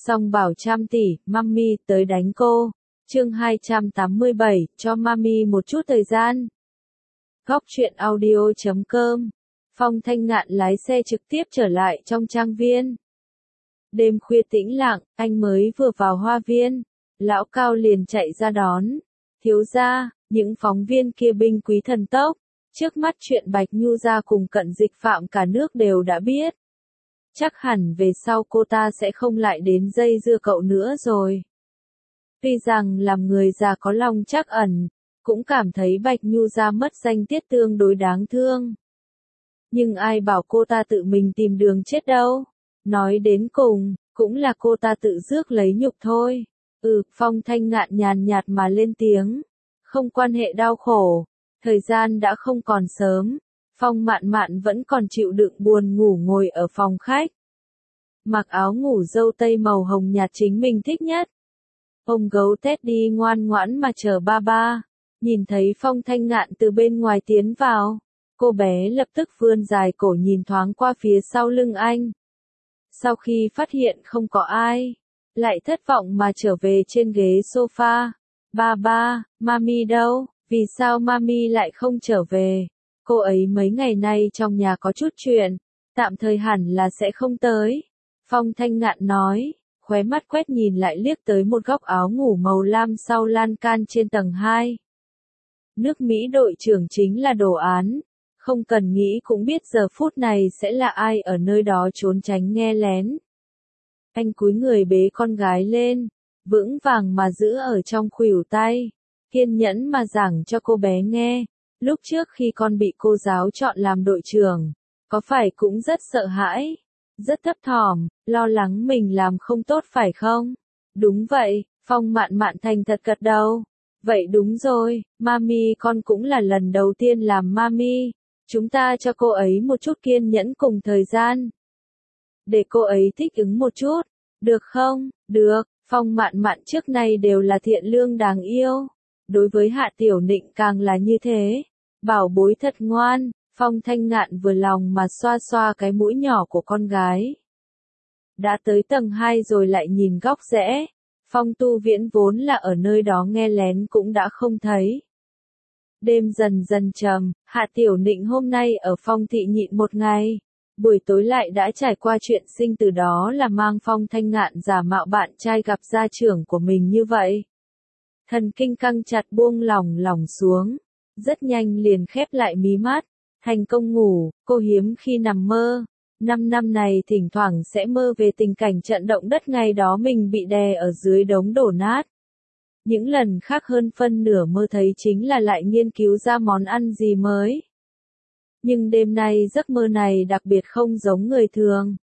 Song bảo trăm tỷ, mami tới đánh cô. Chương 287, cho mami một chút thời gian. Góc truyện audio.com. Phong Thanh Ngạn lái xe trực tiếp trở lại trong trang viên. Đêm khuya tĩnh lặng, anh mới vừa vào hoa viên. Lão Cao liền chạy ra đón. Thiếu gia, những phóng viên kia binh quý thần tốc. Trước mắt chuyện Bạch Nhu gia cùng Cận Dịch Phạm cả nước đều đã biết. Chắc hẳn về sau cô ta sẽ không lại đến dây dưa cậu nữa rồi. Tuy rằng làm người già có lòng trắc ẩn, cũng cảm thấy Bạch Nhu gia mất danh tiết tương đối đáng thương. Nhưng ai bảo cô ta tự mình tìm đường chết đâu. Nói đến cùng, cũng là cô ta tự rước lấy nhục thôi. Phong Thanh Ngạn nhàn nhạt mà lên tiếng. Không quan hệ đau khổ, thời gian đã không còn sớm. Phong Mạn Mạn vẫn còn chịu đựng buồn ngủ ngồi ở phòng khách. Mặc áo ngủ dâu tây màu hồng nhạt chính mình thích nhất. Ông gấu Teddy ngoan ngoãn mà chờ ba ba. Nhìn thấy Phong Thanh Ngạn từ bên ngoài tiến vào, cô bé lập tức vươn dài cổ nhìn thoáng qua phía sau lưng anh. Sau khi phát hiện không có ai, lại thất vọng mà trở về trên ghế sofa. Ba ba, mami đâu? Vì sao mami lại không trở về? Cô ấy mấy ngày nay trong nhà có chút chuyện, tạm thời hẳn là sẽ không tới. Phong Thanh Ngạn nói, khóe mắt quét nhìn lại liếc tới một góc áo ngủ màu lam sau lan can trên tầng 2. Nước Mỹ đội trưởng chính là đồ án, không cần nghĩ cũng biết giờ phút này sẽ là ai ở nơi đó trốn tránh nghe lén. Anh cúi người bế con gái lên, vững vàng mà giữ ở trong khuỷu tay, kiên nhẫn mà giảng cho cô bé nghe. Lúc trước khi con bị cô giáo chọn làm đội trưởng, có phải cũng rất sợ hãi, rất thấp thỏm, lo lắng mình làm không tốt phải không? Đúng vậy, Phong Mạn Mạn thành thật gật đầu. Vậy đúng rồi, mami con cũng là lần đầu tiên làm mami. Chúng ta cho cô ấy một chút kiên nhẫn cùng thời gian. Để cô ấy thích ứng một chút, được không? Được, Phong Mạn Mạn trước nay đều là thiện lương đáng yêu. Đối với Hạ Tiểu Nịnh càng là như thế. Bảo bối thật ngoan, Phong Thanh Ngạn vừa lòng mà xoa xoa cái mũi nhỏ của con gái. Đã tới tầng 2 rồi lại nhìn góc rẽ. Phong Tu Viễn vốn là ở nơi đó nghe lén cũng đã không thấy. Đêm dần dần trầm, Hạ Tiểu Nịnh hôm nay ở Phong thị nhịn một ngày. Buổi tối lại đã trải qua chuyện sinh từ đó là mang Phong Thanh Ngạn giả mạo bạn trai gặp gia trưởng của mình như vậy. Thần kinh căng chặt buông lỏng xuống. Rất nhanh liền khép lại mí mắt. Thành công ngủ, cô hiếm khi nằm mơ. 5 năm này thỉnh thoảng sẽ mơ về tình cảnh trận động đất ngày đó mình bị đè ở dưới đống đổ nát. Những lần khác hơn phân nửa mơ thấy chính là lại nghiên cứu ra món ăn gì mới. Nhưng đêm nay giấc mơ này đặc biệt không giống người thường.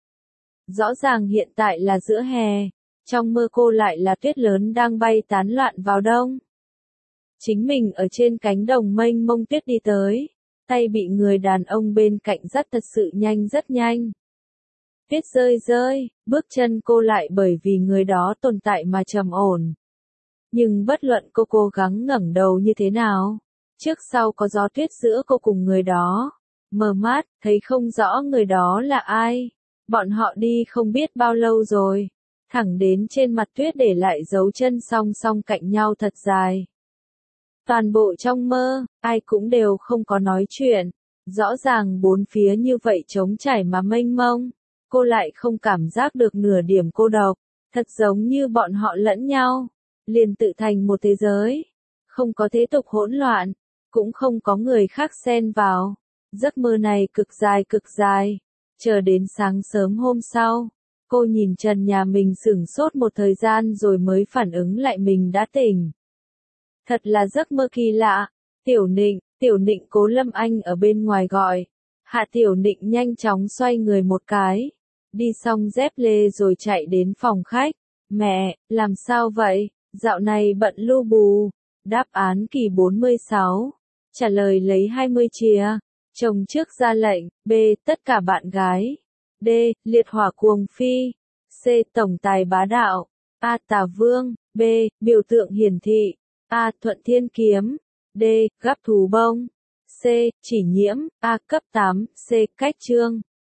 Rõ ràng hiện tại là giữa hè, trong mơ cô lại là tuyết lớn đang bay tán loạn vào đông. Chính mình ở trên cánh đồng mênh mông tuyết đi tới, tay bị người đàn ông bên cạnh dắt thật sự nhanh rất nhanh. Tuyết rơi, bước chân cô lại bởi vì người đó tồn tại mà trầm ổn. Nhưng bất luận cô cố gắng ngẩng đầu như thế nào, trước sau có gió tuyết giữa cô cùng người đó. Mờ mắt, thấy không rõ người đó là ai. Bọn họ đi không biết bao lâu rồi, thẳng đến trên mặt tuyết để lại dấu chân song song cạnh nhau thật dài. Toàn bộ trong mơ, ai cũng đều không có nói chuyện. Rõ ràng bốn phía như vậy trống trải mà mênh mông, cô lại không cảm giác được nửa điểm cô độc, thật giống như bọn họ lẫn nhau, liền tự thành một thế giới. Không có thế tục hỗn loạn, cũng không có người khác xen vào. Giấc mơ này cực dài, chờ đến sáng sớm hôm sau, cô nhìn trần nhà mình sửng sốt một thời gian rồi mới phản ứng lại mình đã tỉnh. Thật là giấc mơ kỳ lạ. Tiểu Nịnh Cố Lâm Anh ở bên ngoài gọi. Hạ Tiểu Nịnh nhanh chóng xoay người một cái, đi xong dép lê rồi chạy đến phòng khách. Mẹ, làm sao vậy? Dạo này bận lu bù. Đáp án kỳ 46. Trả lời lấy 20 chìa. Chồng trước ra lệnh. B. Tất cả bạn gái. D. Liệt hỏa cuồng phi. C. Tổng tài bá đạo. A. Tà vương. B. Biểu tượng hiển thị. A. Thuận thiên kiếm. D. Gắp thú bông. C. Chỉ nhiễm. A. Cấp 8. C. Cách chương.